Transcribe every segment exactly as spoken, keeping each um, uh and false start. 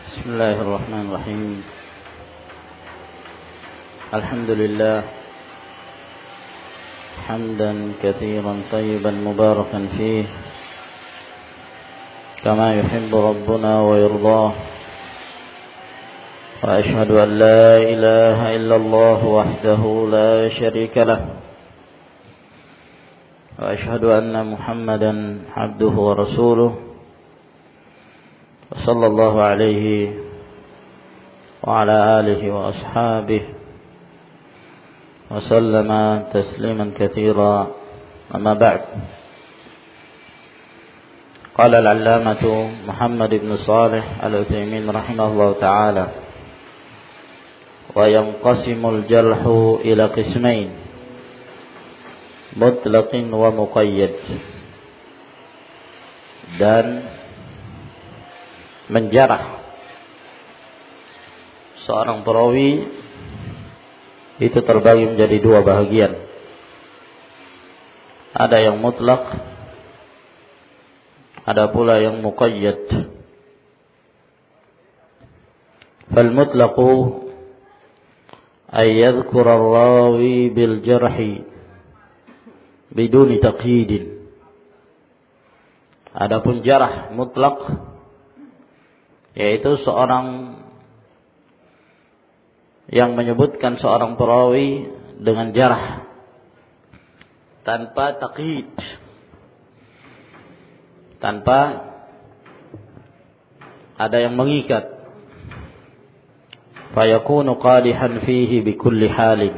Bismillahirrahmanirrahim. Alhamdulillah hamdan katsiran tayyiban mubarakan fihi kama yuhibbu rabbuna wa yardah. Wa ashhadu an la ilaha illallah wahdahu la syarika lah. Wa ashhadu anna Muhammadan abduhu wa rasuluh. وصلى الله عليه وعلى آله وأصحابه وسلم تسليما كثيرا. أما بعد، قال العلامة محمد بن صالح العثيمين رحمه الله تعالى: وينقسم الجرح إلى قسمين، مطلق ومقيد. Dan menjarah seorang perawi itu terbagi menjadi dua bahagian. Ada yang mutlak, ada pula yang muqayyad. Fal mutlaqu ay yadhkura ar-rawi bil jarhi biduni taqyid. Adapun jarah mutlak yaitu seorang yang menyebutkan seorang perawi dengan jarah tanpa taqyid, tanpa ada yang mengikat. Fayakunu qadihan fihi bikulli halin,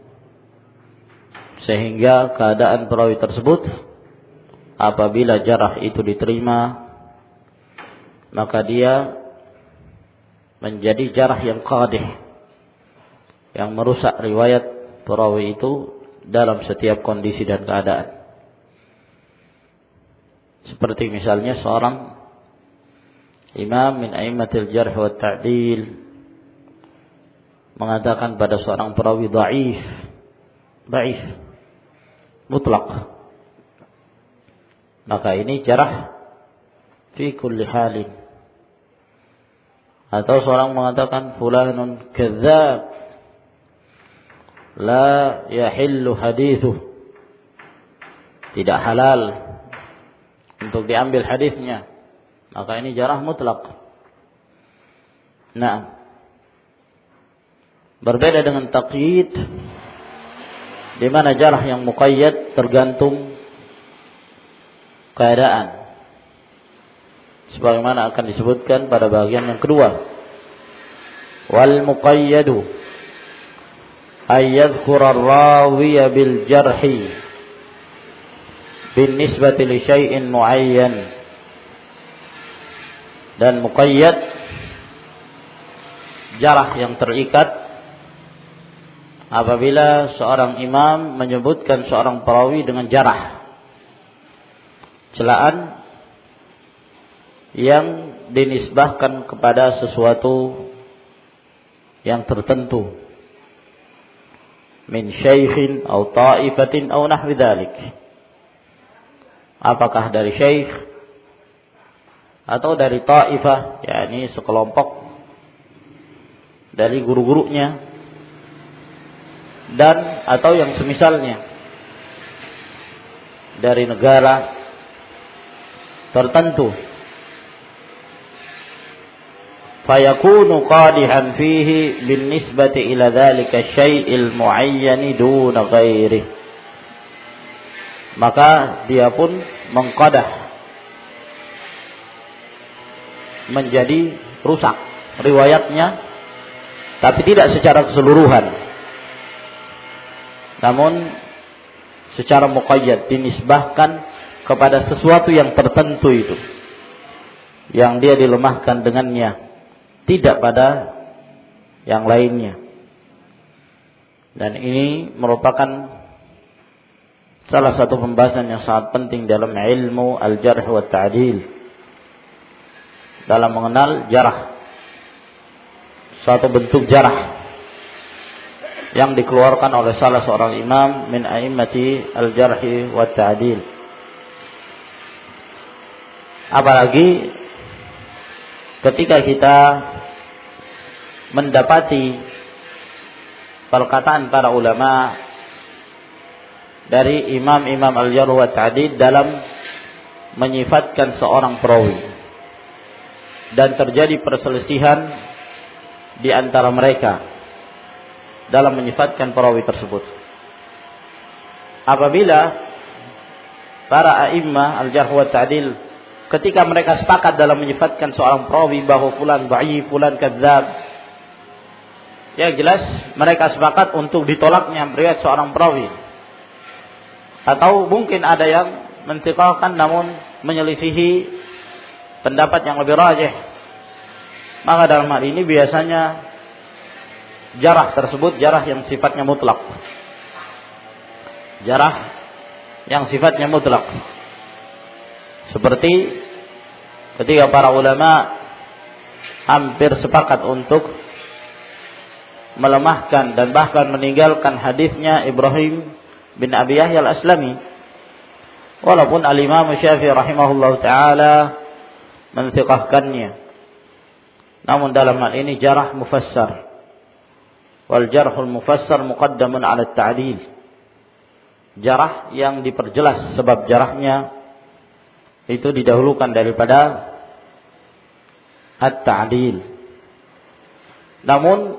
sehingga keadaan perawi tersebut apabila jarah itu diterima, maka dia menjadi jarah yang qadih, yang merusak riwayat perawi itu dalam setiap kondisi dan keadaan. Seperti misalnya seorang imam min a'immatil jarh wa ta'dil mengatakan pada seorang perawi dhaif, dhaif mutlak, maka ini jarah fi kulli halin. Atau seorang mengatakan fulanun kadzdzab la yahillu hadithuh, tidak halal untuk diambil hadisnya, maka ini jarah mutlak. Nah, berbeda dengan taqyid, di mana jarah yang muqayyad tergantung keadaan, sebagaimana akan disebutkan pada bagian yang kedua. Wal muqayyadu ay yadhkura ar-rawiya bil jarhi bin nisbati li syai'in muayyan. Dan muqayyad jarah yang terikat apabila seorang imam menyebutkan seorang perawi dengan jarah, celaan yang dinisbahkan kepada sesuatu yang tertentu, min syaikhin atau ta'ifatin atau nahwi dzalik. Apakah dari syaikh atau dari ta'ifah, yakni sekelompok dari guru-gurunya, dan atau yang semisalnya dari negara tertentu. Fayakunu qadihan fihi bin nisbati ila dzalika syai'il muayyani duna ghairi, maka dia pun mengqadah, menjadi rusak riwayatnya, tapi tidak secara keseluruhan, namun secara muqayyad, dinisbahkan kepada sesuatu yang tertentu itu, yang dia dilemahkan dengannya, tidak pada yang lainnya. Dan ini merupakan salah satu pembahasan yang sangat penting dalam ilmu al-jarh wa ta'dil, dalam mengenal jarah, suatu bentuk jarah yang dikeluarkan oleh salah seorang imam min a'immati al-jarh wa ta'dil. Apalagi ketika kita mendapati perkataan para ulama dari imam-imam al-jarh wa ta'dil dalam menyifatkan seorang perawi, dan terjadi perselisihan di antara mereka dalam menyifatkan perawi tersebut. Apabila para a'immah al-jarh wa ta'dil ketika mereka sepakat dalam menyifatkan seorang perawi bahwa fulan dhaif, fulan kadzdzab, ya jelas mereka sepakat untuk ditolaknya riwayat seorang perawi. Atau mungkin ada yang mentiqahkan namun menyelisihi pendapat yang lebih rajih. Maka dalam hal ini biasanya jarah tersebut jarah yang sifatnya mutlak. Jarah yang sifatnya mutlak. Seperti ketika para ulama hampir sepakat untuk melemahkan dan bahkan meninggalkan hadisnya Ibrahim bin Abi Yahya al-Aslami, walaupun al-Imam Syafi'i rahimahullah ta'ala mensiqahkannya. Namun dalam hal ini jarah mufassar, wal jarhul mufassar muqaddamun ala at-ta'dil. Jarah yang diperjelas sebab jarahnya itu didahulukan daripada at-ta'dil. Namun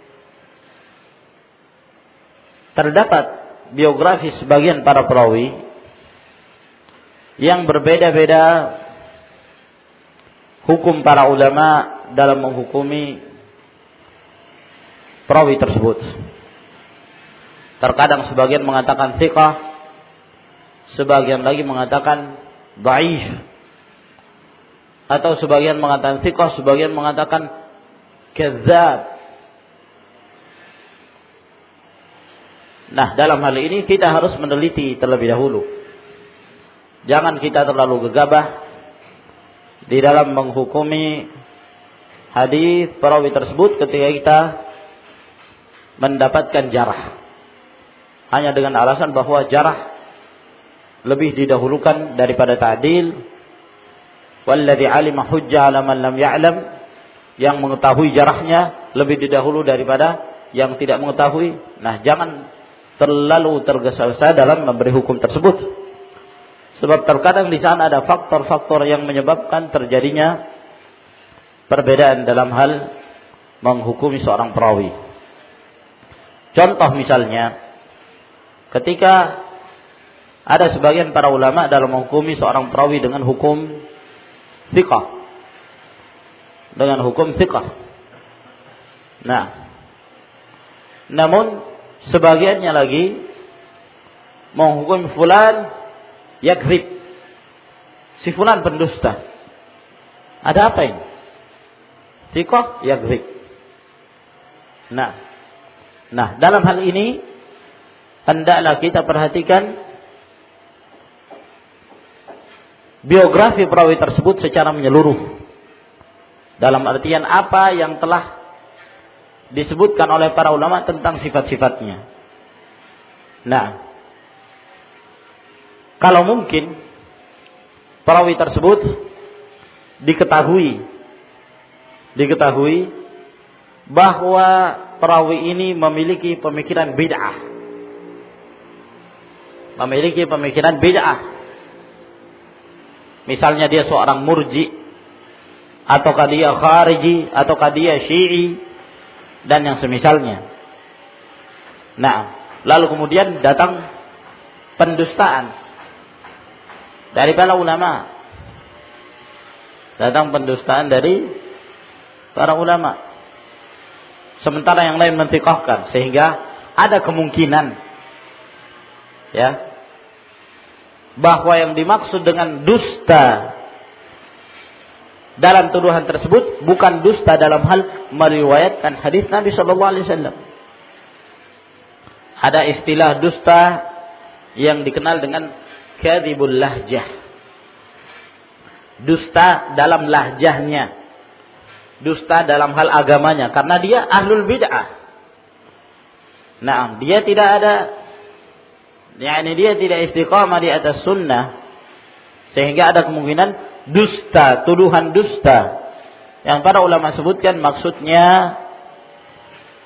terdapat biografi sebagian para perawi yang berbeda-beda hukum para ulama dalam menghukumi perawi tersebut. Terkadang sebagian mengatakan thiqah, sebagian lagi mengatakan dhaif, atau sebagian mengatakan thiqah, sebagian mengatakan kadzdzab. Nah, dalam hal ini kita harus meneliti terlebih dahulu. Jangan kita terlalu gegabah di dalam menghukumi hadis perawi tersebut ketika kita mendapatkan jarah, hanya dengan alasan bahwa jarah lebih didahulukan daripada ta'dil. Walladzi 'alima hujjah 'ala man lam ya'lam, yang mengetahui jarahnya lebih didahulu daripada yang tidak mengetahui. Nah, jangan terlalu tergesa-gesa dalam memberi hukum tersebut, sebab terkadang di sana ada faktor-faktor yang menyebabkan terjadinya perbedaan dalam hal menghukumi seorang perawi. Contoh misalnya, ketika ada sebagian para ulama dalam menghukumi seorang perawi dengan hukum thiqah, dengan hukum thiqah. Nah, namun sebagiannya lagi menghukum fulan yakdzib, si fulan pendusta. Ada apa ini? Thiqah yakdzib. Nah, nah dalam hal ini hendaklah kita perhatikan biografi perawi tersebut secara menyeluruh, dalam artian apa yang telah disebutkan oleh para ulama tentang sifat-sifatnya. Nah, kalau mungkin perawi tersebut diketahui diketahui bahwa perawi ini memiliki pemikiran bid'ah, memiliki pemikiran bid'ah. Misalnya dia seorang murji, ataukah dia khariji, ataukah dia syi'i, dan yang semisalnya. Nah, lalu kemudian datang pendustaan dari para ulama. Datang pendustaan dari para ulama. Sementara yang lain mentiqahkan, sehingga ada kemungkinan ya bahwa yang dimaksud dengan dusta dalam tuduhan tersebut bukan dusta dalam hal meriwayatkan hadis Nabi sallallahu alaihi wasallam. Ada istilah dusta yang dikenal dengan kadzibul lahjah. Dusta dalam lahjahnya. Dusta dalam hal agamanya, karena dia ahlul bid'ah. Nah, dia tidak ada yakni dia tidak istiqamah di atas sunnah, sehingga ada kemungkinan dusta, tuduhan dusta yang para ulama sebutkan maksudnya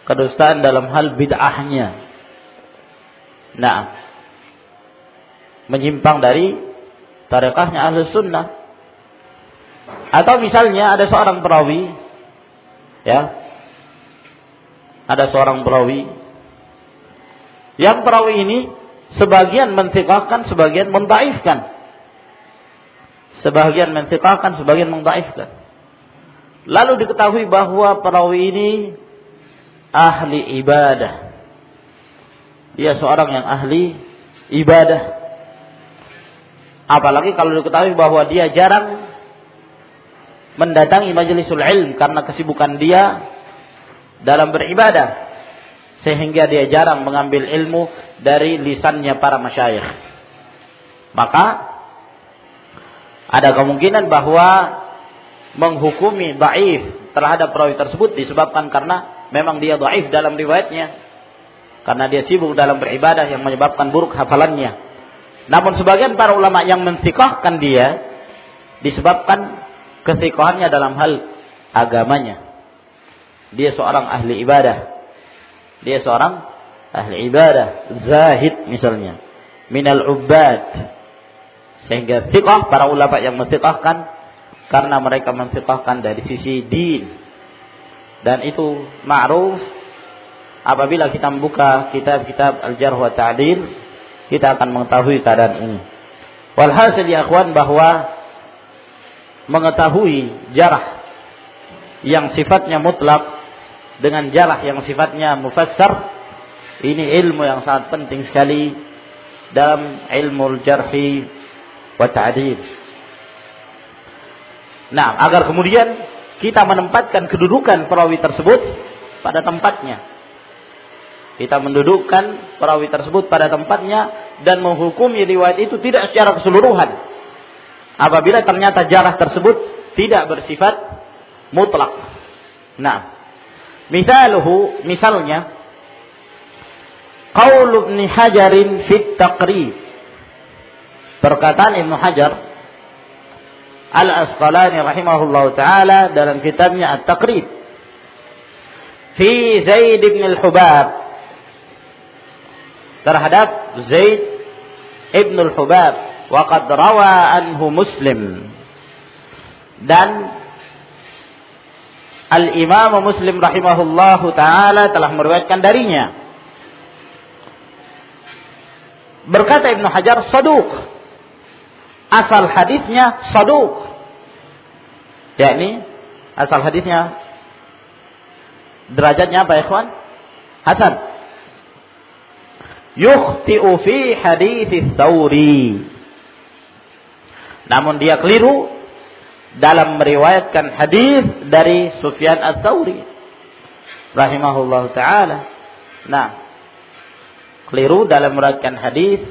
kedustaan dalam hal bid'ahnya. Nah, menyimpang dari tarekahnya Ahlus Sunnah. Atau misalnya ada seorang perawi, ya, ada seorang perawi, yang perawi ini sebagian menthiqahkan, sebagian mendhaifkan. Sebagian menthiqahkan, sebagian mendhaifkan. Lalu diketahui bahwa perawi ini ahli ibadah. Dia seorang yang ahli ibadah. Apalagi kalau diketahui bahwa dia jarang mendatangi majlisul ilm karena kesibukan dia dalam beribadah, sehingga dia jarang mengambil ilmu dari lisannya para masyayikh. Maka ada kemungkinan bahwa menghukumi dhaif terhadap perawi tersebut disebabkan karena memang dia dhaif dalam riwayatnya, karena dia sibuk dalam beribadah yang menyebabkan buruk hafalannya. Namun sebagian para ulama yang menthiqahkan dia disebabkan kethiqahannya dalam hal agamanya. Dia seorang ahli ibadah. Dia seorang ahli ibadah, zahid misalnya, minal ubbad. Sehingga thiqah para ulama yang menthiqahkan karena mereka menfiqahkan dari sisi din. Dan itu ma'ruf apabila kita membuka kitab-kitab Al-Jarh wa Ta'dil, kita akan mengetahui keadaan ini. Walhasil ya akhwan, bahwa mengetahui jarah yang sifatnya mutlak dengan jarah yang sifatnya mufassar, ini ilmu yang sangat penting sekali dalam ilmu al-jarhi wa ta'dil. Nah, agar kemudian kita menempatkan kedudukan perawi tersebut pada tempatnya. Kita mendudukkan perawi tersebut pada tempatnya dan menghukumi riwayat itu tidak secara keseluruhan. Apabila ternyata jarah tersebut tidak bersifat mutlak. Nah, misaluhu, misalnya qaul Ibnu Hajarin fit Taqrib. Perkataan Ibnu Hajar Al-Asqalani rahimahullahu taala dalam kitabnya At-Taqrib fi Zaid bin Al-Hubab, terhadap Zaid ibn al-Hubab, wa qad rawa anhu Muslim, dan Al-Imam Muslim rahimahullahu taala telah meriwayatkan darinya. Berkata Ibnu Hajar, saduq, asal hadisnya saduq, yakni asal hadisnya derajatnya apa ya ikhwan? Hasan. Yukhti'u fi hadits Tsauri, namun dia keliru dalam meriwayatkan hadis dari Sufyan Ats-Tsauri rahimahullahu taala. Nah, keliru dalam meriwayatkan hadis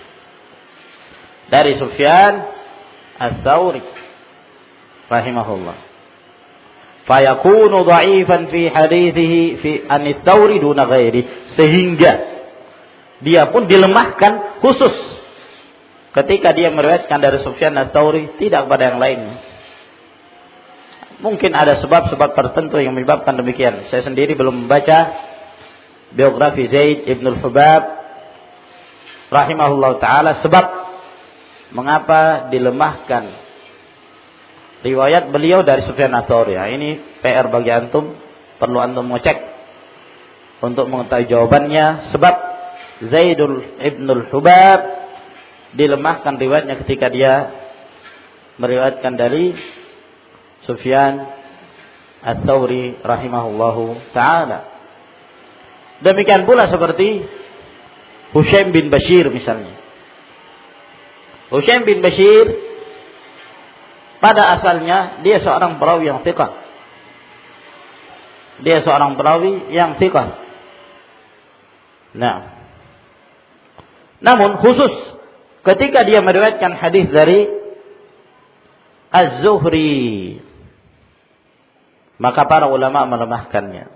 dari Sufyan Ats-Tsauri rahimahullah. Fayakunu dha'ifan fi hadithihi fi an Ats-Tsauri duna ghairi, sehingga dia pun dilemahkan khusus ketika dia meriwayatkan dari Sufyan Ats-Tsauri, tidak pada yang lainnya. Mungkin ada sebab-sebab tertentu yang menyebabkan demikian. Saya sendiri belum membaca biografi Zaid ibn al-Hubab rahimahullah ta'ala sebab mengapa dilemahkan riwayat beliau dari Sufyan Ats-Tsauri. Ya, ini P R bagi antum, perlu antum mengecek untuk mengetahui jawabannya. Sebab Zaidul ibn al-Hubab dilemahkan riwayatnya ketika dia meriwayatkan dari Sufyan Ats-Tsauri rahimahullahu ta'ala. Demikian pula seperti Hushaim bin Bashir misalnya. Hushaim bin Bashir pada asalnya dia seorang perawi yang thiqah. Dia seorang perawi yang thiqah. Nah, namun khusus ketika dia meriwayatkan hadis dari Az-Zuhri, maka para ulama melemahkannya.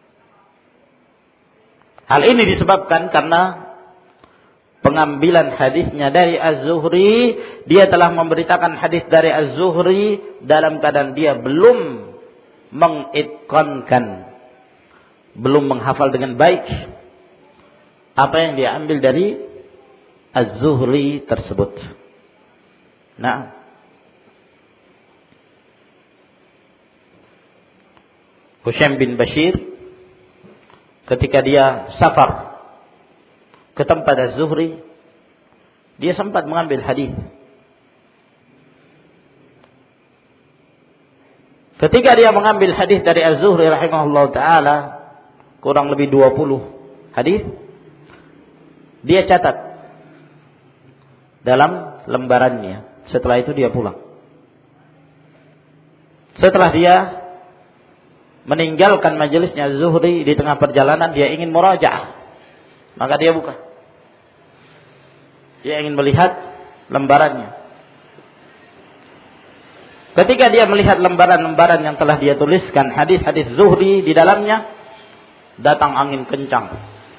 Hal ini disebabkan karena pengambilan hadisnya dari Az-Zuhri, dia telah memberitakan hadis dari Az-Zuhri dalam keadaan dia belum mengitqankan, belum menghafal dengan baik apa yang dia ambil dari Az-Zuhri tersebut. Nah, Hushaim bin Bashir ketika dia safar ke tempat Az-Zuhri, dia sempat mengambil hadis. Ketika dia mengambil hadis dari Az-Zuhri rahimahullah ta'ala, kurang lebih dua puluh hadis, dia catat dalam lembarannya. Setelah itu dia pulang. Setelah dia meninggalkan majelisnya Az-Zuhri di tengah perjalanan, dia ingin murajaah. Maka dia buka. Dia ingin melihat lembarannya. Ketika dia melihat lembaran-lembaran yang telah dia tuliskan hadis-hadis Zuhri di dalamnya, datang angin kencang.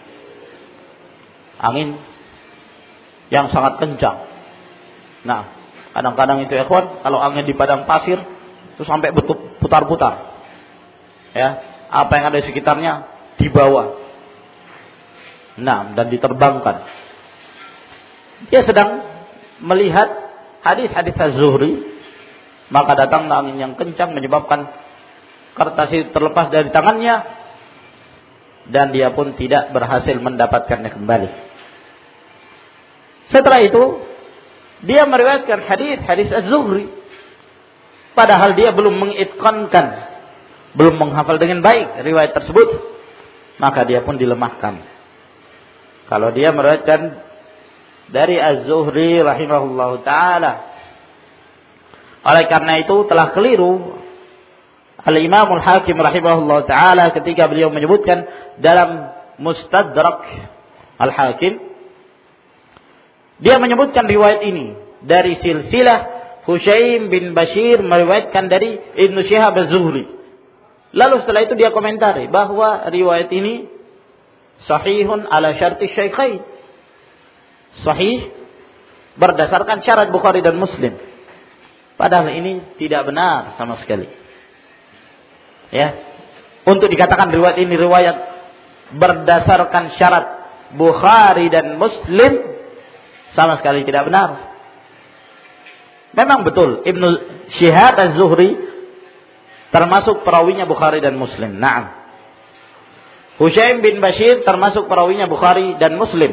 Angin yang sangat kencang. Nah, kadang-kadang itu ikhwan, kalau angin di padang pasir itu sampai putar-putar. Ya, apa yang ada di sekitarnya dibawa. Nah, dan diterbangkan. Dia sedang melihat hadis-hadis Az-Zuhri, maka datang angin yang kencang menyebabkan kertas itu terlepas dari tangannya, dan dia pun tidak berhasil mendapatkannya kembali. Setelah itu dia meriwayatkan hadis-hadis Az-Zuhri, padahal dia belum mengitqankan, belum menghafal dengan baik riwayat tersebut, maka dia pun dilemahkan. Kalau dia meriwayatkan dari Az-Zuhri rahimahullahu ta'ala, oleh karena itu telah keliru Al-Imam Al-Hakim rahimahullah ta'ala ketika beliau menyebutkan dalam Mustadrak Al-Hakim, dia menyebutkan riwayat ini dari silsilah Hushaim bin Bashir meriwayatkan dari Ibnu Syihab Az-Zuhri. Lalu setelah itu dia komentari bahwa riwayat ini sahihun ala syarti syaikhain, sahih berdasarkan syarat Bukhari dan Muslim. Padahal ini tidak benar sama sekali. Ya, untuk dikatakan riwayat ini riwayat berdasarkan syarat Bukhari dan Muslim, sama sekali tidak benar. Memang betul Ibnu Syihab Az-Zuhri termasuk perawinya Bukhari dan Muslim. Naam. Hushaim bin Bashir termasuk perawinya Bukhari dan Muslim.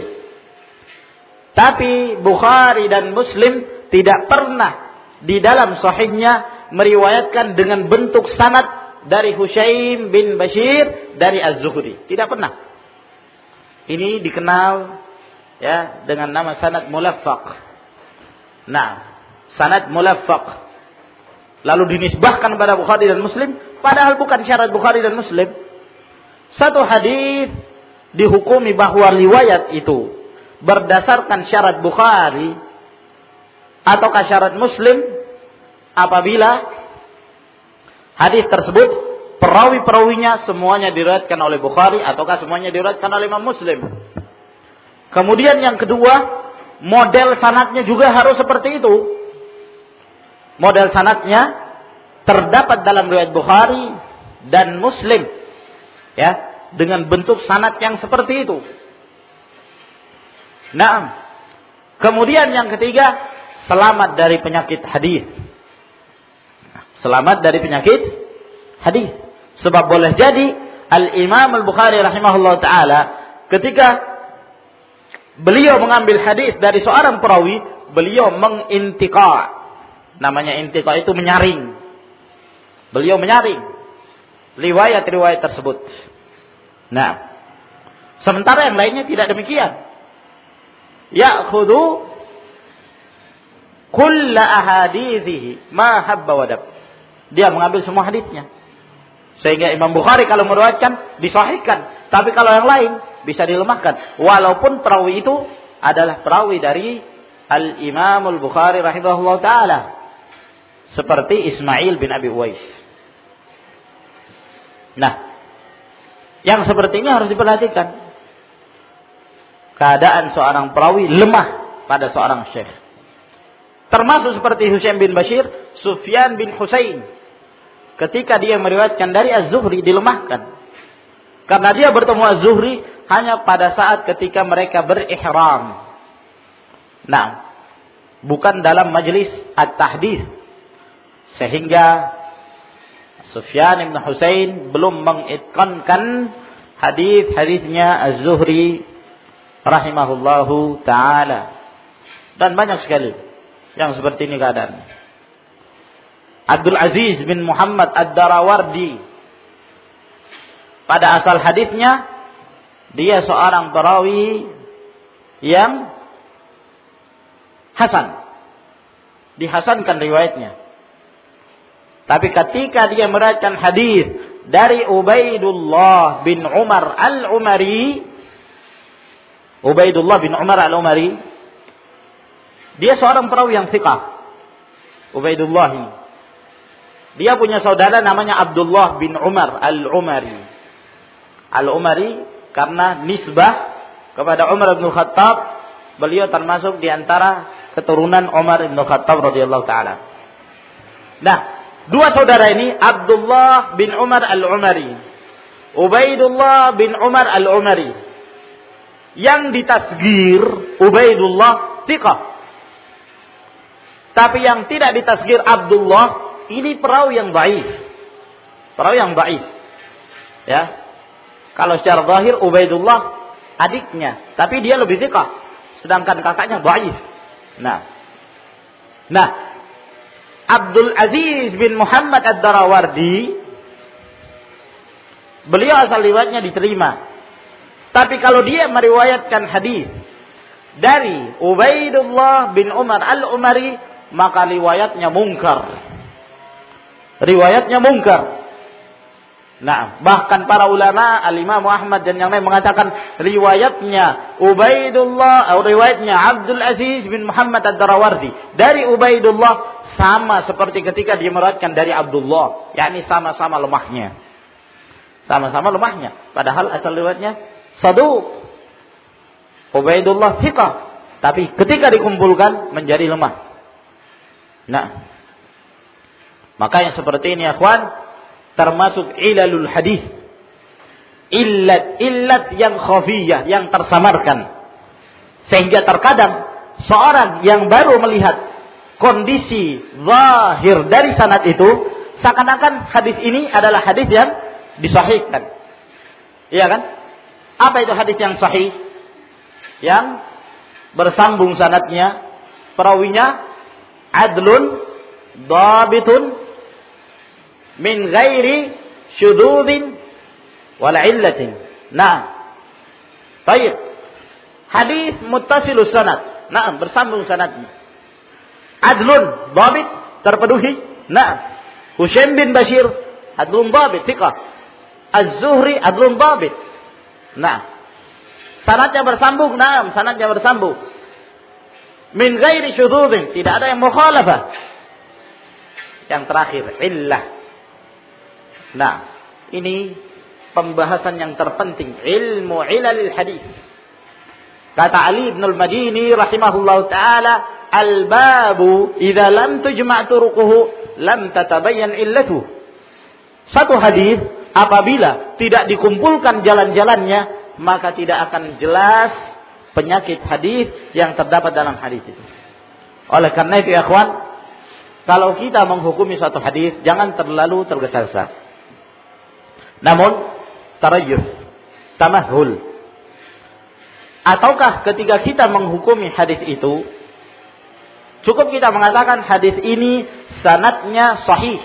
Tapi Bukhari dan Muslim tidak pernah di dalam sahihnya meriwayatkan dengan bentuk sanad dari Hushaim bin Bashir dari Az-Zuhri. Tidak pernah. Ini dikenal ya dengan nama sanad mulaffaq. Nah, sanad mulaffaq lalu dinisbahkan kepada Bukhari dan Muslim, padahal bukan syarat Bukhari dan Muslim. Satu hadis dihukumi bahwa riwayat itu berdasarkan syarat Bukhari ataukah syarat Muslim apabila hadis tersebut perawi-perawinya semuanya diriwayatkan oleh Bukhari ataukah semuanya diriwayatkan oleh Imam Muslim. Kemudian yang kedua, model sanadnya juga harus seperti itu. Model sanadnya terdapat dalam riwayat Bukhari dan Muslim, ya, dengan bentuk sanad yang seperti itu. Nah, kemudian yang ketiga, selamat dari penyakit hadis. Selamat dari penyakit hadis. Sebab boleh jadi Al-Imam Al-Bukhari rahimahullah ta'ala ketika beliau mengambil hadis dari seorang perawi, beliau mengintiqa. Namanya intiqa itu menyaring. Beliau menyaring riwayat-riwayat tersebut. Nah, sementara yang lainnya tidak demikian. Ya'khudhu kulla ahadithihi ma habba wadab. Dia mengambil semua hadisnya. Sehingga Imam Bukhari kalau meriwayatkan disahihkan, tapi kalau yang lain bisa dilemahkan. Walaupun perawi itu adalah perawi dari Al-Imam Al-Bukhari rahimahullah ta'ala. Seperti Ismail bin Abi Uwais. Nah, yang seperti ini harus diperhatikan. Keadaan seorang perawi lemah pada seorang syekh. Termasuk seperti Hushaim bin Bashir, Sufyan bin Husain. Ketika dia meriwayatkan dari Az-Zuhri dilemahkan. Karena dia bertemu Az-Zuhri hanya pada saat ketika mereka berihram. Nah, bukan dalam majlis at-tahdits. Sehingga Sufyan bin Husain belum mengitqankan hadis-hadisnya Az-Zuhri rahimahullahu taala. Dan banyak sekali yang seperti ini keadaan. Abdul Aziz bin Muhammad Ad-Darawardi, pada asal hadisnya dia seorang perawi yang hasan, dihasankan riwayatnya. Tapi ketika dia meriwayatkan hadis dari Ubaidullah bin Umar Al-Umari, Ubaidullah bin Umar Al-Umari, dia seorang perawi yang thiqah. Ubaidullah ini, dia punya saudara namanya Abdullah bin Umar Al-Umari. Al-Umari karena nisbah kepada Umar bin Khattab, beliau termasuk di antara keturunan Umar bin Khattab radhiyallahu taala. Nah, dua saudara ini Abdullah bin Umar Al-Umari, Ubaidullah bin Umar Al-Umari. Yang ditasgir Ubaidullah thiqah. Tapi yang tidak ditasgir Abdullah ini perawi yang dhaif. Perawi yang dhaif. Ya. Kalau secara zahir Ubaidullah adiknya, tapi dia lebih thiqah, sedangkan kakaknya dhaif. Nah. Nah, Abdul Aziz bin Muhammad Ad-Darawardi, beliau asal riwayatnya diterima. Tapi kalau dia meriwayatkan hadis dari Ubaidullah bin Umar Al-Umari, maka riwayatnya mungkar. Riwayatnya mungkar. Nah, bahkan para ulama Al-Imam Ahmad dan yang lain mengatakan riwayatnya Ubaidullah atau riwayatnya Abdul Aziz bin Muhammad Ad-Darawardi dari Ubaidullah sama seperti ketika dia meriwayatkan dari Abdullah, yakni sama-sama lemahnya. Sama-sama lemahnya, padahal asal riwayatnya saduq. Ubaidullah thiqah, tapi ketika dikumpulkan menjadi lemah. Nah, maka yang seperti ini akhwan termasuk ilalul hadis, illat illat yang khafiyah, yang tersamarkan, sehingga terkadang seorang yang baru melihat kondisi zahir dari sanad itu seakan-akan hadis ini adalah hadis yang disahihkan. Iya kan? Apa itu hadis yang sahih? Yang bersambung sanadnya, perawinya adlun dhabitun min ghairi syududin wala illatin. Nah, baik. Hadis muttasilus sanad. Nah, bersambung sanadnya. Adlun dhabit, terpenuhi. Nah, Husain bin Bashir adlun dhabit, thiqah. Az-Zuhri adlun dhabit. Nah, sanadnya bersambung. Nah, sanadnya bersambung. Min ghairi syududin, tidak ada yang mukhalafah. Yang terakhir, illah. Nah, ini pembahasan yang terpenting, ilmu ilalil hadis. Kata Ali bin al-Madini rahimahullahu taala, al-babu idza lam tujma' turuquhu lam tatabayyan illatuh. Satu hadis apabila tidak dikumpulkan jalan-jalannya, maka tidak akan jelas penyakit hadis yang terdapat dalam hadis itu. Oleh karena itu ya ikhwan, kalau kita menghukumi suatu hadis jangan terlalu tergesa-gesa. Namun tarayyuf, tamahul. Ataukah ketika kita menghukumi hadis itu cukup kita mengatakan hadis ini sanadnya sahih.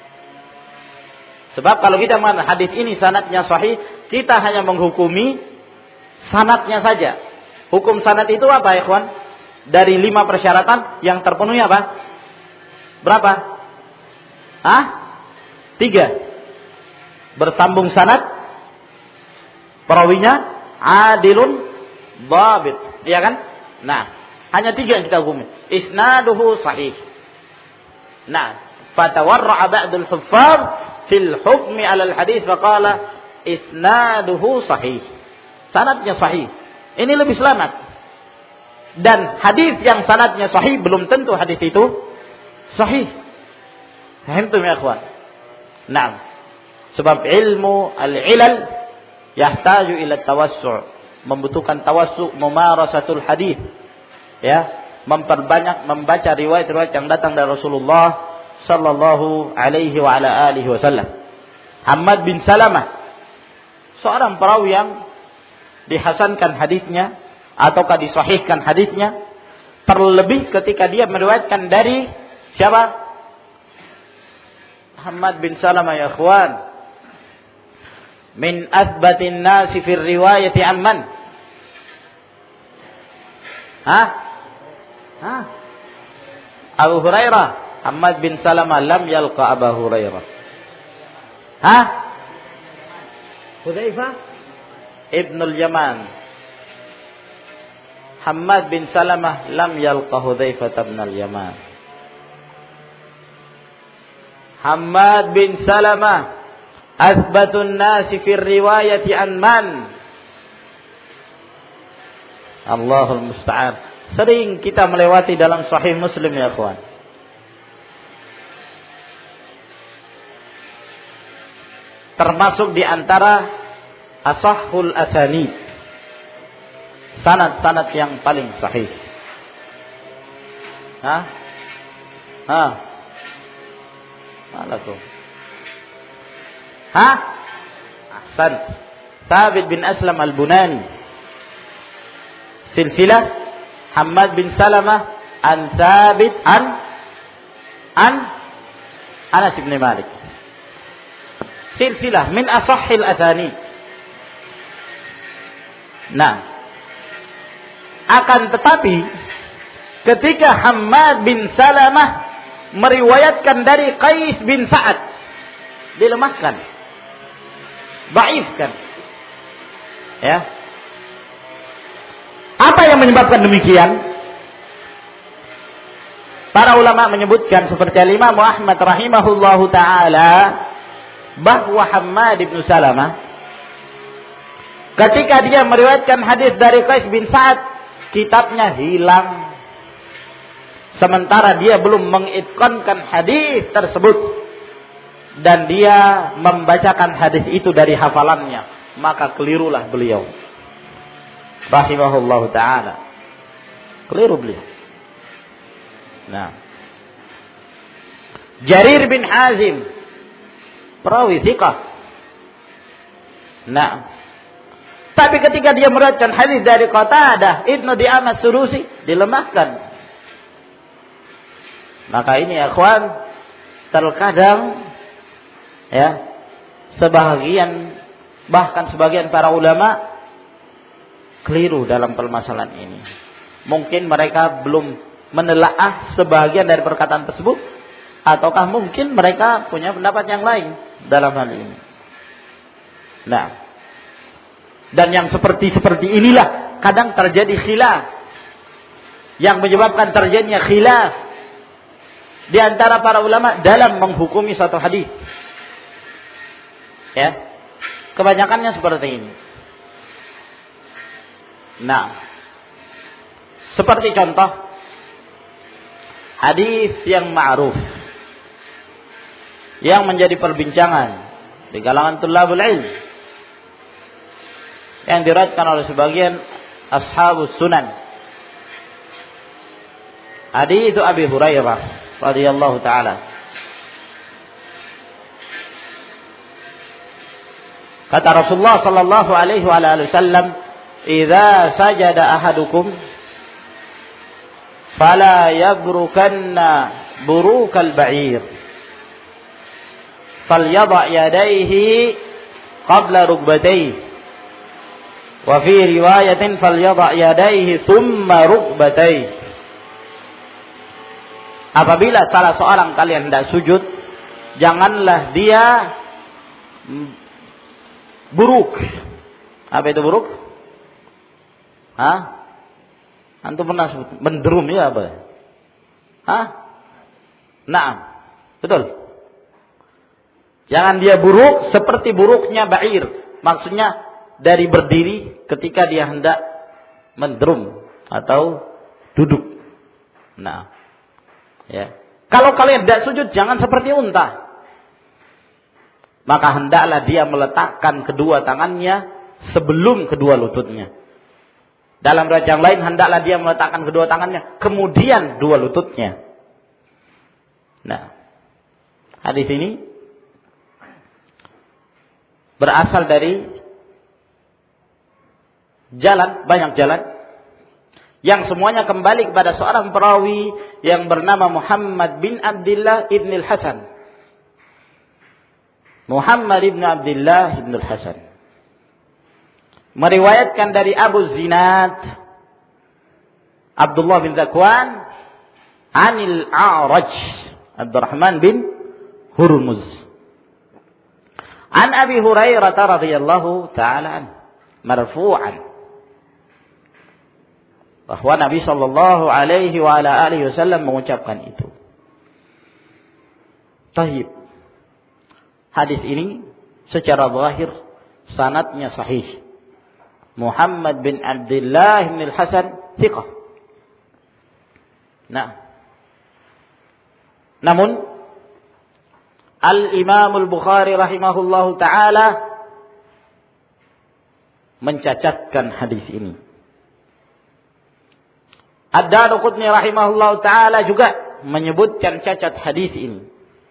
Sebab kalau kita mengatakan hadis ini sanadnya sahih, kita hanya menghukumi sanadnya saja. Hukum sanad itu apa ya ikhwan? Dari lima persyaratan yang terpenuhi apa? Berapa? Hah? Tiga. Bersambung sanad, perawinya adilun dhabit, iya kan? Nah, hanya tiga yang kita hukumi. Isnaduhu sahih. Nah, fatawarra'a ba'dul huffaz fil hukmi 'ala al-hadis faqala isnaduhu sahih. Sanadnya sahih. Ini lebih selamat. Dan hadis yang sanadnya sahih belum tentu hadis itu sahih. Fahimtum ya ikhwan? Naam. Sebab ilmu al-ilal yahtaju ila tawassu', membutuhkan tawassu', mumarasatul hadis. Ya, memperbanyak membaca riwayat-riwayat yang datang dari Rasulullah sallallahu alaihi wa ala alihi wasallam. Hammad bin Salamah, seorang perawi yang dihasankan hadisnya ataukah disahihkan hadisnya, terlebih ketika dia meriwayatkan dari siapa? Hammad bin Salamah ya ikhwan, min athbatin nasi fi riwayati amman? Hah? Hah? Abu Hurairah. Hammad bin Salamah lam yalqa Abu Hurairah. Hah? Hudzaifah Ibn al-Yaman. Hammad bin Salamah lam yalqa Hudzaifah ibn al-Yaman. Hammad bin Salamah athbatun nasi fi riwayati an man? Allahul musta'an. Sering kita melewati dalam Sahih Muslim ya kawan. Termasuk di antara asahhul asanid, sanad-sanad yang paling sahih. Hah? Hah? Mana tuh? Hah? Ahsan. Thabit bin Aslam al-Bunani. Silsilah Hammad bin Salamah an Thabit an an Anas bin Malik. Silsilah min asahhil asanid. Nah, akan tetapi ketika Hammad bin Salamah meriwayatkan dari Qais bin Sa'ad, dilemahkan, dhaifkan. Ya. Apa yang menyebabkan demikian? Para ulama menyebutkan seperti Imam Ahmad rahimahullahu taala bahwa Hammad bin Salamah ketika dia meriwayatkan hadis dari Qais bin Sa'ad, kitabnya hilang. Sementara dia belum mengitqankan hadis tersebut dan dia membacakan hadis itu dari hafalannya, maka kelirulah beliau. Rahimahullahu taala. Keliru beliau. Nah. Jarir bin Hazim, perawi thiqah. Nah. Tapi ketika dia meriwayatkan hadis dari Qatadah Ibnu Di'amah Sudusi, dilemahkan. Maka ini ya ikhwan, terkadang ya sebagian bahkan sebagian para ulama keliru dalam permasalahan ini. Mungkin mereka belum menelaah sebagian dari perkataan tersebut, ataukah mungkin mereka punya pendapat yang lain dalam hal ini. Nah, dan yang seperti-seperti inilah kadang terjadi khilaf, yang menyebabkan terjadinya khilaf di antara para ulama dalam menghukumi suatu hadis. Ya. Kebanyakannya seperti ini. Nah, seperti contoh hadis yang ma'ruf yang menjadi perbincangan di kalangan tulabul ilm, yang diriwayatkan oleh sebagian ashabus sunan. Hadis itu Abi Hurairah radhiyallahu taala. Kata Rasulullah sallallahu alaihi wa alihi wasallam, "Idza sajada ahadukum fala yabrukanna burukal ba'ir. Falyadha yadayhi qabla rukbatayhi. Wa fi riwayatin falyadha yadayhi thumma rukbatayhi." Apabila salah seorang kalian hendak sujud, janganlah dia buruk. Apa itu buruk? Hah? Antum pernah sebut menderum ya apa? Hah? Naam. Betul. Jangan dia buruk seperti buruknya ba'ir. Maksudnya dari berdiri ketika dia hendak menderum atau duduk. Nah. Ya. Kalau kalian hendak sujud jangan seperti unta. Maka hendaklah dia meletakkan kedua tangannya sebelum kedua lututnya. Dalam riwayat yang lain, hendaklah dia meletakkan kedua tangannya kemudian dua lututnya. Nah, hadis ini berasal dari jalan, banyak jalan, yang semuanya kembali kepada seorang perawi yang bernama Muhammad bin Abdullah ibn al-Hasan. Muhammad ibn Abdullah ibn al-Hasan meriwayatkan dari Abu Zinad Abdullah bin Zakwan anil A'raj Abdurrahman bin Hurmuz an Abi Hurairah radhiyallahu ta'ala an marfu'an, bahwa Nabi sallallahu alaihi wa ala alihi wasallam mengucapkan itu. Tahib. Hadis ini secara zahir sanadnya sahih. Muhammad bin Abdullah bin al-Hasan thiqah. Nah. Namun Al-Imam Al-Bukhari rahimahullahu taala mencacatkan hadis ini. Ad-Darqutni rahimahullahu taala juga menyebutkan cacat hadis ini.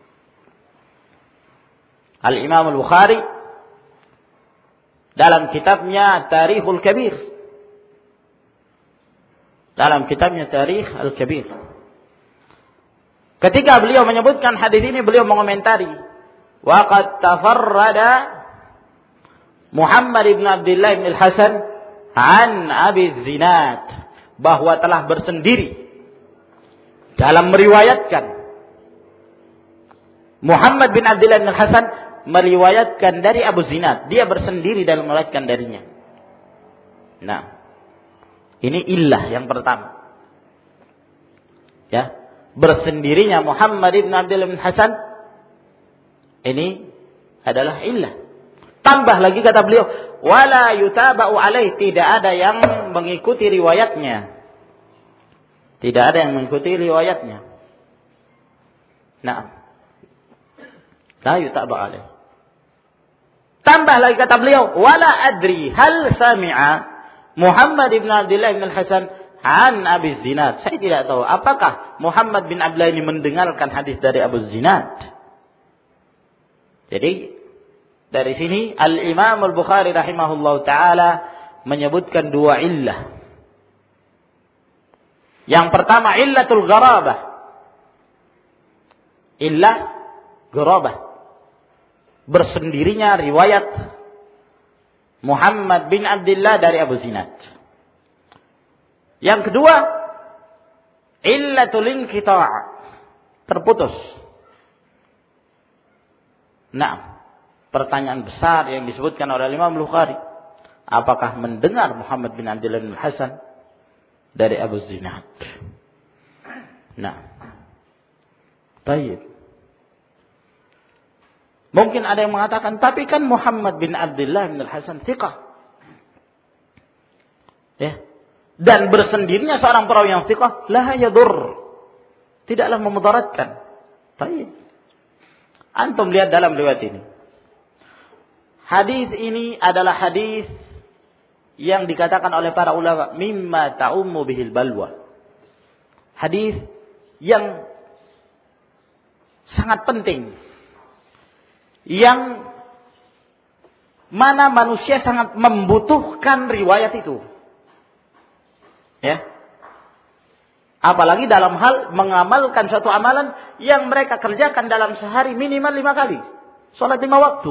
Al-Imam Al-Bukhari dalam kitabnya Tarikhul Kabir. Dalam kitabnya Tarikh Al-Kabir. Ketika beliau menyebutkan hadis ini, beliau mengomentari, wa qad tafarrada Muhammad ibn Abdullah ibn al-Hasan an Abi Zinad, bahwa telah bersendiri dalam meriwayatkan. Muhammad bin Abdullah ibn al-Hasan meriwayatkan dari Abu Zinad, dia bersendiri dalam meriwayatkan darinya. Nah, ini illah yang pertama. Ya, bersendirinya Muhammad bin Abdullah bin Hasan ini adalah illah. Tambah lagi kata beliau, wala yutaba'u alaih, tidak ada yang mengikuti riwayatnya. Tidak ada yang mengikuti riwayatnya. Nah, la yutaba'u alaih. Tambah lagi kata beliau, wala adri hal sami'a Muhammad bin Abdullah bin Hasan an Abi Zinad. Saya tidak tahu apakah Muhammad bin Abdullah ini mendengarkan hadis dari Abu Zinad. Jadi dari sini Al-Imam Al-Bukhari rahimahullahu taala menyebutkan dua illah. Yang pertama illatul gharabah. Illah gharabah. Bersendirinya riwayat Muhammad bin Abdullah dari Abu Zinad. Yang kedua, illatul inqita', terputus. Nah, pertanyaan besar yang disebutkan oleh Imam Bukhari, apakah mendengar Muhammad bin Abdullah bin Hasan dari Abu Zinad? Nah, baik. Mungkin ada yang mengatakan, tapi kan Muhammad bin Abdullah bin Hasan thiqah. Ya. Dan bersendirinya seorang perawi yang thiqah, la yadur. Tidaklah memudaratkan. Baik. Antum lihat dalam riwayat ini. Hadis ini adalah hadis yang dikatakan oleh para ulama mimma ta'ummu bihil balwa. Hadis yang sangat penting, yang mana manusia sangat membutuhkan riwayat itu. Ya. Apalagi dalam hal mengamalkan suatu amalan yang mereka kerjakan dalam sehari minimal lima kali. Salat lima waktu.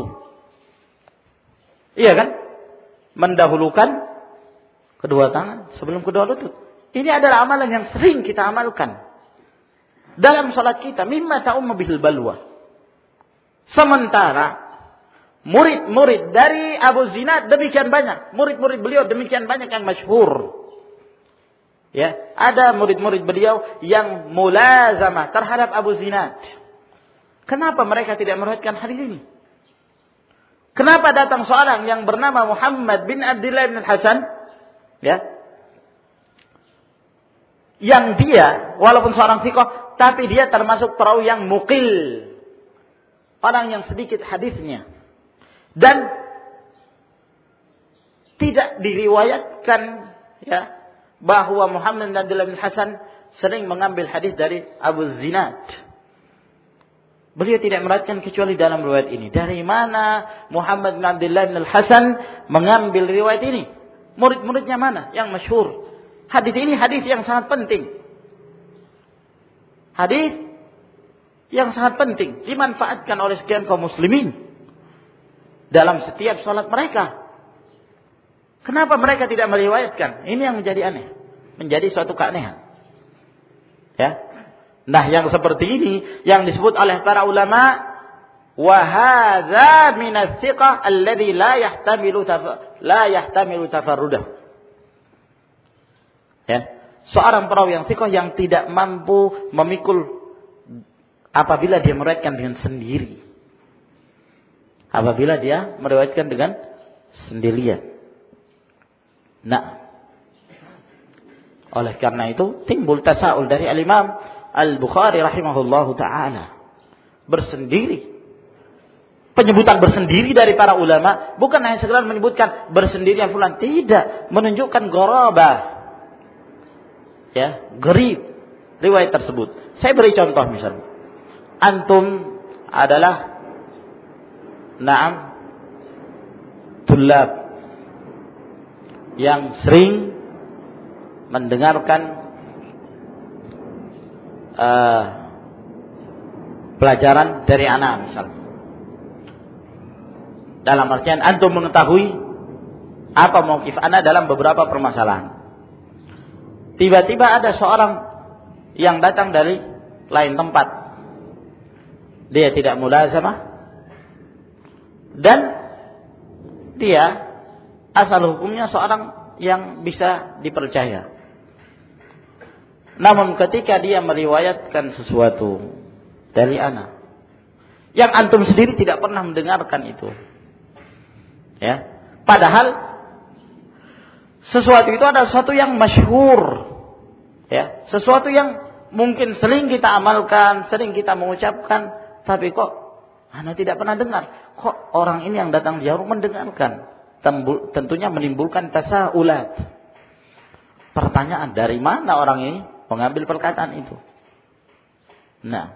Iya kan? Mendahulukan kedua tangan sebelum kedua lutut. Ini adalah amalan yang sering kita amalkan dalam salat kita. Mimma ta'ummu bihil balwa. Sementara murid-murid dari Abu Zinad demikian banyak. Murid-murid beliau demikian banyak yang masyhur. Ya, ada murid-murid beliau yang mulazamah terhadap Abu Zinad. Kenapa mereka tidak meriwayatkan hadis ini? Kenapa datang seorang yang bernama Muhammad bin Abdullah bin Hasan, ya, yang dia walaupun seorang thiqah, tapi dia termasuk perawi yang muqil, orang yang sedikit hadisnya, dan tidak diriwayatkan ya bahwa Muhammad bin Abdullah bin Hasan sering mengambil hadis dari Abu Zinad. Beliau tidak meriwayatkan kecuali dalam riwayat ini. Dari mana Muhammad bin Abdullah bin Hasan mengambil riwayat ini? Murid-muridnya mana yang masyhur? Hadis ini hadis yang sangat penting. Hadis yang sangat penting dimanfaatkan oleh sekian kaum muslimin dalam setiap salat mereka. Kenapa mereka tidak meriwayatkan? Ini yang menjadi aneh, menjadi suatu keanehan. Ya. Nah, yang seperti ini yang disebut oleh para ulama wa hadza min ats-thiqah alladhi la yahtamilu la yahtamilu tafarrudah. Ya, seorang perawi yang thiqah yang tidak mampu memikul apabila dia meriwayatkan dengan sendiri. Apabila dia meriwayatkan dengan sendirian. Nah, oleh karena itu timbul tasaul dari al-Imam Al-Bukhari rahimahullahu ta'ala. Bersendiri. Penyebutan bersendiri dari para ulama bukan hanya sekedar menyebutkan bersendirian fulan, tidak, menunjukkan gharabah. Ya, gharib riwayat tersebut. Saya beri contoh misalnya. Antum adalah na'am tullab yang sering mendengarkan uh, pelajaran dari anak misalnya. Dalam artian antum mengetahui apa mauqif ana dalam beberapa permasalahan. Tiba-tiba ada seorang yang datang dari lain tempat. Dia tidak mulazamah dan dia asal hukumnya seorang yang bisa dipercaya. Namun ketika dia meriwayatkan sesuatu dari anak yang antum sendiri tidak pernah mendengarkan itu, ya, padahal sesuatu itu adalah sesuatu yang masyhur, ya, sesuatu yang mungkin sering kita amalkan, sering kita mengucapkan, tapi kok anak tidak pernah dengar. Kok orang ini yang datang jauh mendengarkan? Tentunya menimbulkan tasaulat. Pertanyaan, dari mana orang ini mengambil perkataan itu? Nah,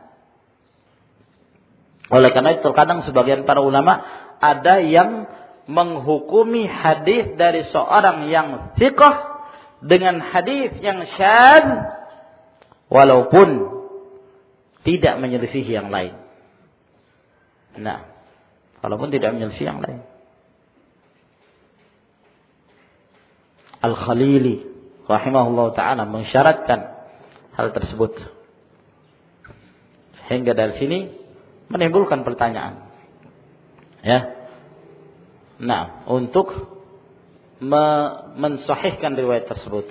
oleh karena itu terkadang sebagian para ulama ada yang menghukumi hadis dari seorang yang thiqah dengan hadis yang syadz walaupun tidak menyelisihi yang lain. Nah, walaupun tidak menyelisihi yang lain. Al-Khalili rahimahullah ta'ala mensyaratkan hal tersebut. Sehingga dari sini menimbulkan pertanyaan. Ya. Nah, untuk me- mensahihkan riwayat tersebut.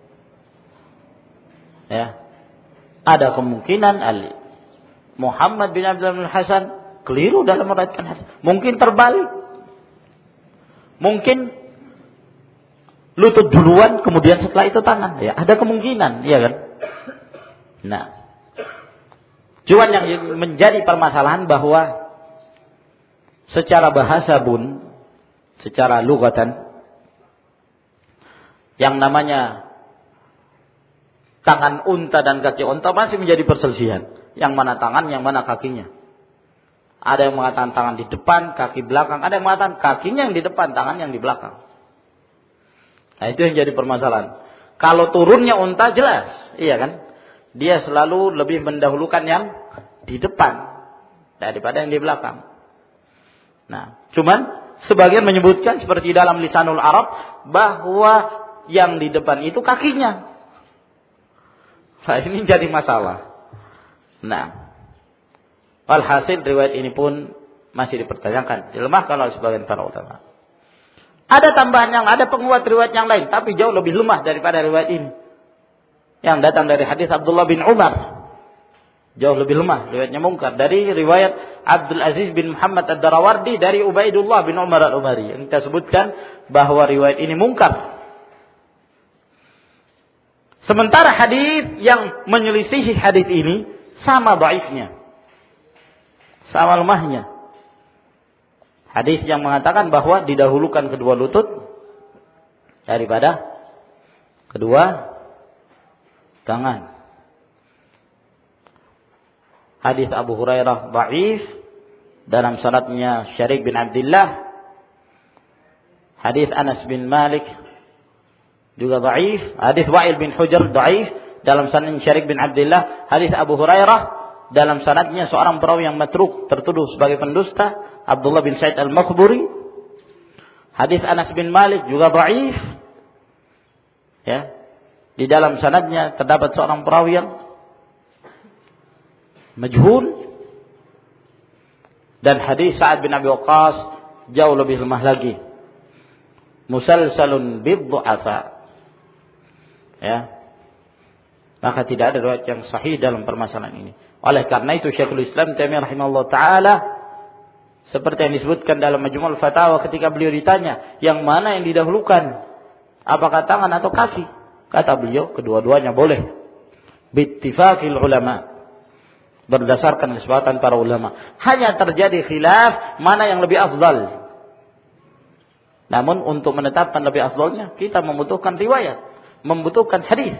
Ya. Ada kemungkinan Ali Muhammad bin Abdullah bin Hasan keliru dalam meriwayatkan hadis. Mungkin terbalik. Mungkin lutut duluan, kemudian setelah itu tangan. Ya, ada kemungkinan, iya kan? Nah, cuman yang menjadi permasalahan bahwa secara bahasa pun, secara lugatan, yang namanya tangan unta dan kaki unta masih menjadi perselisihan. Yang mana tangan, yang mana kakinya. Ada yang mengatakan tangan di depan, kaki belakang. Ada yang mengatakan kakinya yang di depan, tangan yang di belakang. Nah, itu yang jadi permasalahan. Kalau turunnya unta jelas, iya kan? Dia selalu lebih mendahulukan yang di depan daripada yang di belakang. Nah, cuman sebagian menyebutkan seperti dalam Lisanul Arab bahwa yang di depan itu kakinya. Nah, ini jadi masalah. Nah, walhasil riwayat ini pun masih dipertanyakan, dilemahkan oleh sebagian para ulama. Ada tambahan yang ada penguat riwayat yang lain, tapi jauh lebih lemah daripada riwayat ini. Yang datang dari hadis Abdullah bin Umar. Jauh lebih lemah, riwayatnya mungkar. Dari riwayat Abdul Aziz bin Muhammad Ad-Darawardi dari Ubaidullah bin Umar Al-Umari. Yang kita sebutkan bahwa riwayat ini mungkar. Sementara hadis yang menyelisihi hadis ini sama dhaifnya. Sama lemahnya. Hadis yang mengatakan bahwa didahulukan kedua lutut daripada kedua tangan. Hadis Abu Hurairah dhaif, dalam sanadnya Syarik bin Abdullah. Hadis Anas bin Malik juga dhaif. Hadis Wa'il bin Hujr dhaif, dalam sanadnya Syarik bin Abdullah. Hadis Abu Hurairah dalam sanadnya seorang perawi yang matruk, tertuduh sebagai pendusta, Abdullah bin Sa'id al-Makhburi. Hadis Anas bin Malik juga dhaif. Ya. Di dalam sanadnya terdapat seorang perawi yang majhul. Dan hadis Sa'ad bin Abi Waqqas jauh lebih lemah lagi. Musalsalun biddu'afa. Ya. Maka tidak ada riwayat yang sahih dalam permasalahan ini. Oleh karena itu Syekhul Islam Taimiyah rahimahullah taala, seperti yang disebutkan dalam Majmu'ul Fatawa ketika beliau ditanya, yang mana yang didahulukan? Apakah tangan atau kaki? Kata beliau, kedua-duanya boleh. Bittifaqil ulama. Berdasarkan kesepakatan para ulama. Hanya terjadi khilaf mana yang lebih afdal. Namun untuk menetapkan lebih afdalnya, kita membutuhkan riwayat, membutuhkan hadis.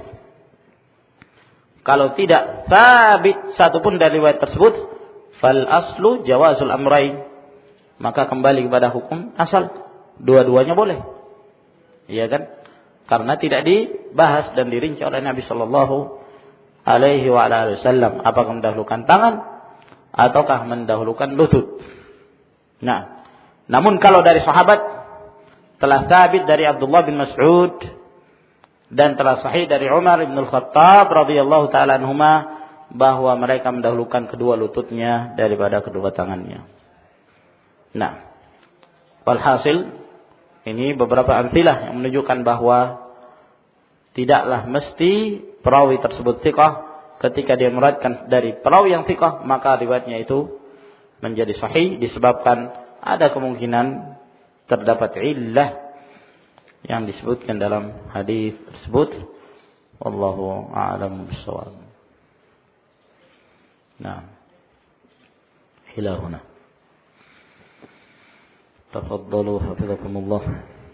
Kalau tidak sabit satupun dari riwayat tersebut, fal aslu jawazul amrain, maka kembali kepada hukum asal, dua-duanya boleh. Iya kan? Karena tidak dibahas dan dirinci oleh Nabi sallallahu alaihi wa alihi wasallam apakah mendahulukan tangan ataukah mendahulukan lutut. Nah, namun kalau dari sahabat telah sabit dari Abdullah bin Mas'ud dan telah sahih dari Umar bin Al-Khattab radhiyallahu taala anhuma bahwa mereka mendahulukan kedua lututnya daripada kedua tangannya. Nah, walhasil ini beberapa amsilah yang menunjukkan bahwa tidaklah mesti perawi tersebut thiqah. Ketika dia meriwayatkan dari perawi yang thiqah, maka riwayatnya itu menjadi sahih disebabkan ada kemungkinan terdapat illah yang disebutkan dalam hadis tersebut. Wallahu a'lam bishawab. Nah, hilahuna. Tafaddalu hafizakumullah.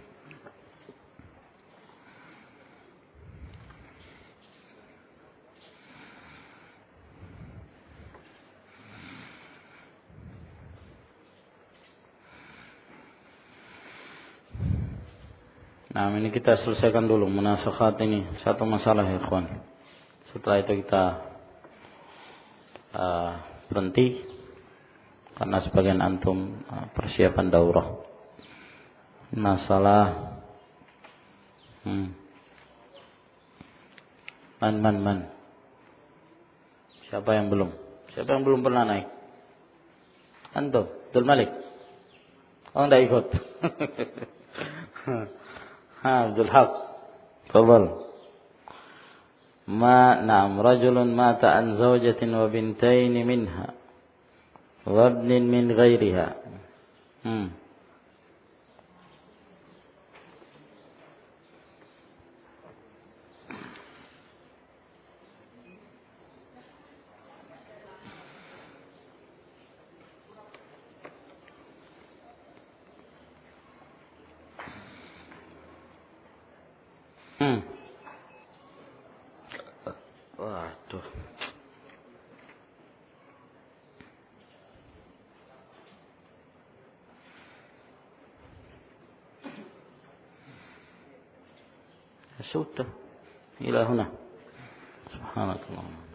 Nah, ini kita selesaikan dulu munasakhat ini, satu masalah ya ikhwan. Setelah itu kita uh, berhenti karena sebagian antum uh, persiapan daurah. Masalah hmm. Man man man. Siapa yang belum? Siapa yang belum pernah naik? Antum, Abdul Malik. Oh, enggak ikut. Ha, Abdul Haq. Tafadhal. Ma na'am rajulun mata an zawjatin wa bintain minha wa ibnin min ghairiha. Hmm. Hmm. Waduh. Sudah. Ila huna. Subhanallah.